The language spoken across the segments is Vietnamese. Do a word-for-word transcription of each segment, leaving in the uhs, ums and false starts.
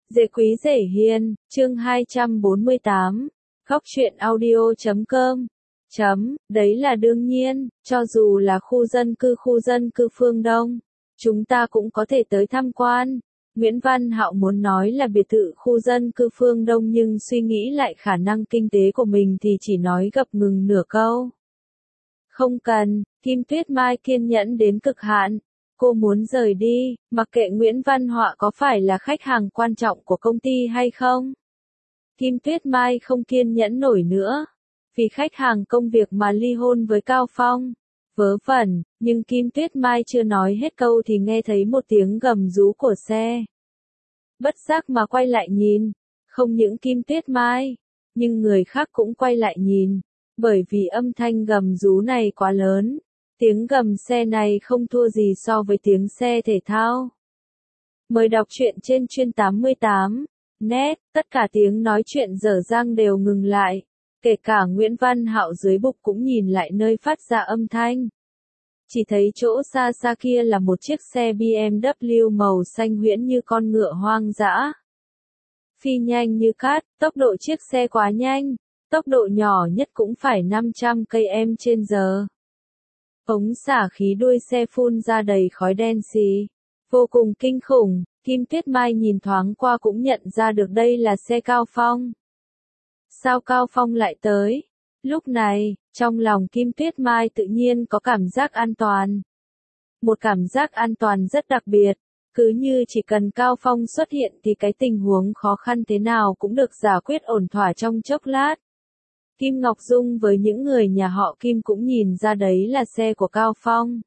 Dễ quý dễ hiền, chương hai trăm bốn mươi tám, góc truyện audio chấm com. Chấm, đấy là đương nhiên, cho dù là khu dân cư khu dân cư phương Đông, chúng ta cũng có thể tới tham quan. Nguyễn Văn Hạo muốn nói là biệt thự khu dân cư phương Đông nhưng suy nghĩ lại khả năng kinh tế của mình thì chỉ nói gập ngừng nửa câu. Không cần, Kim Tuyết Mai kiên nhẫn đến cực hạn. Cô muốn rời đi, mặc kệ Nguyễn Văn Họa có phải là khách hàng quan trọng của công ty hay không. Kim Tuyết Mai không kiên nhẫn nổi nữa. Vì khách hàng công việc mà ly hôn với Cao Phong. Vớ vẩn, nhưng Kim Tuyết Mai chưa nói hết câu thì nghe thấy một tiếng gầm rú của xe. Bất giác mà quay lại nhìn. Không những Kim Tuyết Mai, nhưng người khác cũng quay lại nhìn. Bởi vì âm thanh gầm rú này quá lớn. Tiếng gầm xe này không thua gì so với tiếng xe thể thao. Mời đọc truyện trên chuyên tám mươi tám. Net, tất cả tiếng nói chuyện dở dang đều ngừng lại. Kể cả Nguyễn Văn Hạo dưới bục cũng nhìn lại nơi phát ra âm thanh. Chỉ thấy chỗ xa xa kia là một chiếc xe bê em vê màu xanh huyễn như con ngựa hoang dã. Phi nhanh như cát, tốc độ chiếc xe quá nhanh, tốc độ nhỏ nhất cũng phải năm trăm ki lô mét trên giờ. Ống xả khí đuôi xe phun ra đầy khói đen xì. Vô cùng kinh khủng, Kim Tuyết Mai nhìn thoáng qua cũng nhận ra được đây là xe Cao Phong. Sao Cao Phong lại tới? Lúc này, trong lòng Kim Tuyết Mai tự nhiên có cảm giác an toàn. Một cảm giác an toàn rất đặc biệt, cứ như chỉ cần Cao Phong xuất hiện thì cái tình huống khó khăn thế nào cũng được giải quyết ổn thỏa trong chốc lát. Kim Ngọc Dung với những người nhà họ Kim cũng nhìn ra đấy là xe của Cao Phong.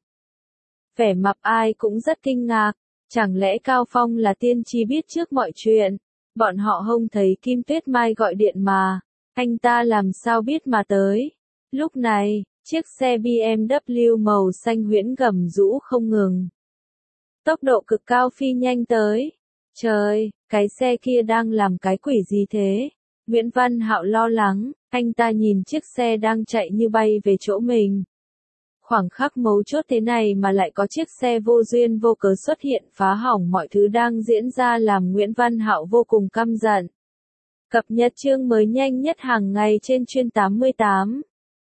Vẻ mặt ai cũng rất kinh ngạc, chẳng lẽ Cao Phong là tiên tri biết trước mọi chuyện? Bọn họ không thấy Kim Tuyết Mai gọi điện mà, anh ta làm sao biết mà tới. Lúc này, chiếc xe bê em vê màu xanh huyễn gầm rú không ngừng. Tốc độ cực cao phi nhanh tới. Trời, cái xe kia đang làm cái quỷ gì thế? Nguyễn Văn Hạo lo lắng, anh ta nhìn chiếc xe đang chạy như bay về chỗ mình. Khoảng khắc mấu chốt thế này mà lại có chiếc xe vô duyên vô cớ xuất hiện phá hỏng mọi thứ đang diễn ra làm Nguyễn Văn Hạo vô cùng căm giận. Cập nhật chương mới nhanh nhất hàng ngày trên chuyên tám mươi tám.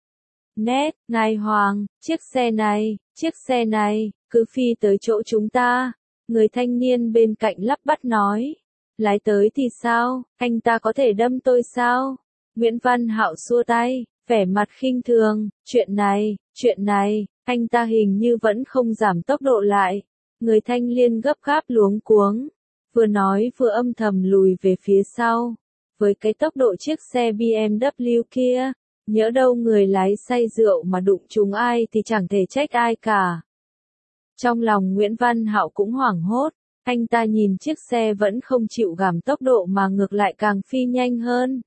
Net, Ngài Hoàng, chiếc xe này, chiếc xe này, cứ phi tới chỗ chúng ta. Người thanh niên bên cạnh lắp bắp nói. Lái tới thì sao, anh ta có thể đâm tôi sao? Nguyễn Văn Hạo xua tay, vẻ mặt khinh thường, chuyện này, chuyện này, anh ta hình như vẫn không giảm tốc độ lại. Người thanh niên gấp gáp luống cuống, vừa nói vừa âm thầm lùi về phía sau. Với cái tốc độ chiếc xe bê em vê kia, nhỡ đâu người lái say rượu mà đụng trúng ai thì chẳng thể trách ai cả. Trong lòng Nguyễn Văn Hạo cũng hoảng hốt. Anh ta nhìn chiếc xe vẫn không chịu giảm tốc độ mà ngược lại càng phi nhanh hơn.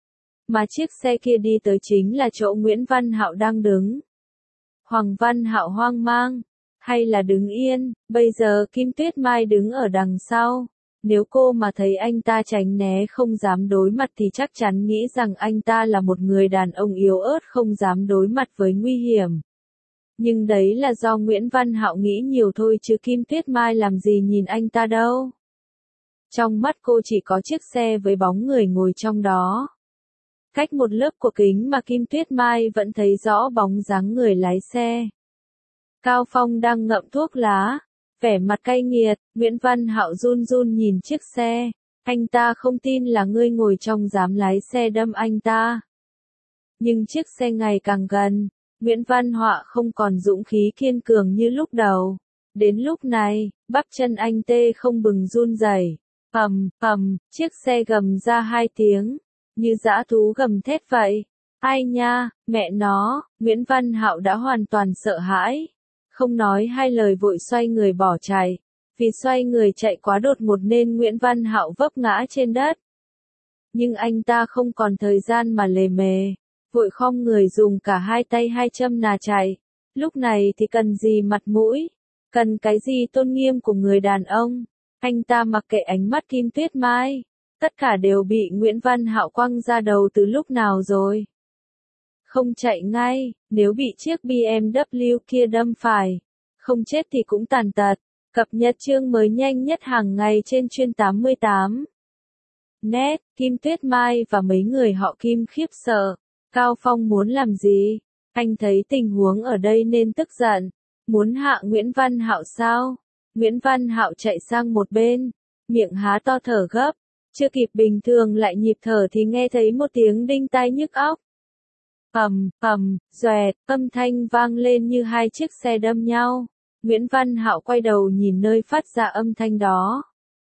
Mà chiếc xe kia đi tới chính là chỗ Nguyễn Văn Hạo đang đứng. Hoàng Văn Hạo hoang mang, hay là đứng yên, bây giờ Kim Tuyết Mai đứng ở đằng sau. Nếu cô mà thấy anh ta tránh né không dám đối mặt thì chắc chắn nghĩ rằng anh ta là một người đàn ông yếu ớt không dám đối mặt với nguy hiểm. Nhưng đấy là do Nguyễn Văn Hạo nghĩ nhiều thôi chứ Kim Tuyết Mai làm gì nhìn anh ta đâu. Trong mắt cô chỉ có chiếc xe với bóng người ngồi trong đó. Cách một lớp của kính mà Kim Tuyết Mai vẫn thấy rõ bóng dáng người lái xe. Cao Phong đang ngậm thuốc lá, vẻ mặt cay nghiệt, Nguyễn Văn Hạo run run nhìn chiếc xe. Anh ta không tin là ngươi ngồi trong dám lái xe đâm anh ta. Nhưng chiếc xe ngày càng gần. Nguyễn Văn Họa không còn dũng khí kiên cường như lúc đầu. Đến lúc này, bắp chân anh tê không bừng run rẩy. Ầm, ầm, chiếc xe gầm ra hai tiếng, như dã thú gầm thét vậy. Ai nha, mẹ nó, Nguyễn Văn Hạo đã hoàn toàn sợ hãi. Không nói hai lời vội xoay người bỏ chạy. Vì xoay người chạy quá đột ngột nên Nguyễn Văn Hạo vấp ngã trên đất. Nhưng anh ta không còn thời gian mà lề mề. Vội khom người dùng cả hai tay hai châm nà chạy. Lúc này thì cần gì mặt mũi, cần cái gì tôn nghiêm của người đàn ông. Anh ta mặc kệ ánh mắt Kim Tuyết Mai, tất cả đều bị Nguyễn Văn Hạo quăng ra đầu từ lúc nào rồi. Không chạy ngay, nếu bị chiếc bê em vê kia đâm phải, không chết thì cũng tàn tật. Cập nhật chương mới nhanh nhất hàng ngày trên chuyên tám mươi tám. net, Kim Tuyết Mai và mấy người họ Kim khiếp sợ. Cao Phong muốn làm gì? Anh thấy tình huống ở đây nên tức giận. Muốn hạ Nguyễn Văn Hạo sao? Nguyễn Văn Hạo chạy sang một bên, miệng há to thở gấp. Chưa kịp bình thường lại nhịp thở thì nghe thấy một tiếng đinh tai nhức óc. Ầm, ầm, doẹt, âm thanh vang lên như hai chiếc xe đâm nhau. Nguyễn Văn Hạo quay đầu nhìn nơi phát ra âm thanh đó.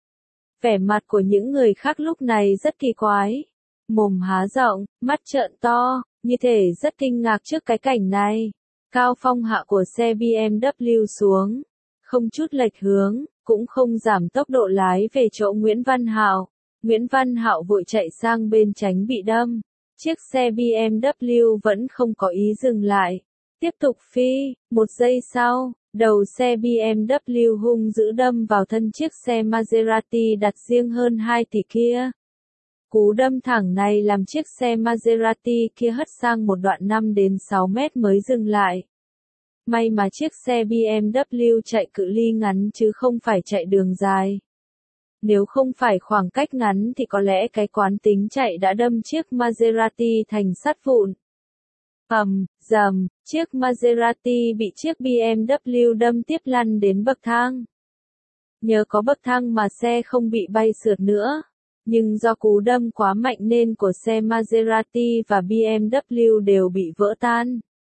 Vẻ mặt của những người khác lúc này rất kỳ quái. Mồm há rộng, mắt trợn to, như thể rất kinh ngạc trước cái cảnh này. Cao Phong hạ của xe bê em vê xuống, không chút lệch hướng, cũng không giảm tốc độ lái về chỗ Nguyễn Văn Hạo. Nguyễn Văn Hạo vội chạy sang bên tránh bị đâm. Chiếc xe bê em vê vẫn không có ý dừng lại. Tiếp tục phi, một giây sau, đầu xe bê em vê hung dữ đâm vào thân chiếc xe Maserati đặt riêng hơn hai tỷ kia. Cú đâm thẳng này làm chiếc xe Maserati kia hất sang một đoạn năm đến sáu mét mới dừng lại. May mà chiếc xe bê em vê chạy cự ly ngắn chứ không phải chạy đường dài. Nếu không phải khoảng cách ngắn thì có lẽ cái quán tính chạy đã đâm chiếc Maserati thành sắt vụn. Ầm, dầm, chiếc Maserati bị chiếc bê em vê đâm tiếp lăn đến bậc thang. Nhờ có bậc thang mà xe không bị bay sượt nữa. Nhưng do cú đâm quá mạnh nên của xe Maserati và bê em vê đều bị vỡ tan.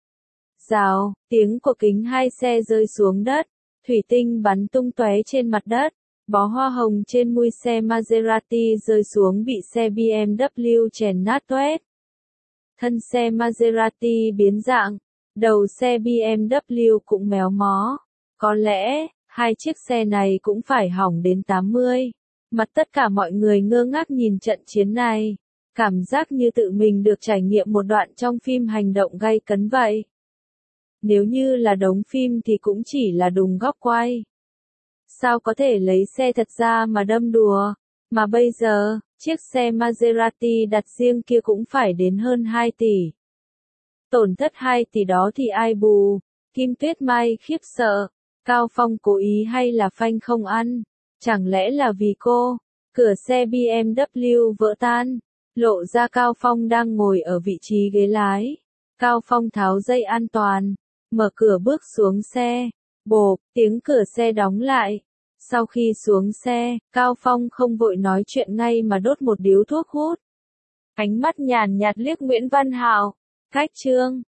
Rào, tiếng của kính hai xe rơi xuống đất, thủy tinh bắn tung tóe trên mặt đất, bó hoa hồng trên mui xe Maserati rơi xuống bị xe bê em vê chèn nát toét. Thân xe Maserati biến dạng, đầu xe bê em vê cũng méo mó. Có lẽ, hai chiếc xe này cũng phải hỏng đến tám mươi. Mặt tất cả mọi người ngơ ngác nhìn trận chiến này, cảm giác như tự mình được trải nghiệm một đoạn trong phim hành động gay cấn vậy. Nếu như là đóng phim thì cũng chỉ là đùng góc quay. Sao có thể lấy xe thật ra mà đâm đùa, mà bây giờ, chiếc xe Maserati đặt riêng kia cũng phải đến hơn hai tỷ. Tổn thất hai tỷ đó thì ai bù? Kim Tuyết Mai khiếp sợ, Cao Phong cố ý hay là phanh không ăn? Chẳng lẽ là vì cô? Cửa xe bê em vê vỡ tan, lộ ra Cao Phong đang ngồi ở vị trí ghế lái. Cao Phong tháo dây an toàn, mở cửa bước xuống xe. Bộp, tiếng cửa xe đóng lại. Sau khi xuống xe, Cao Phong không vội nói chuyện ngay mà đốt một điếu thuốc hút. Ánh mắt nhàn nhạt liếc Nguyễn Văn Hạo. Cách chương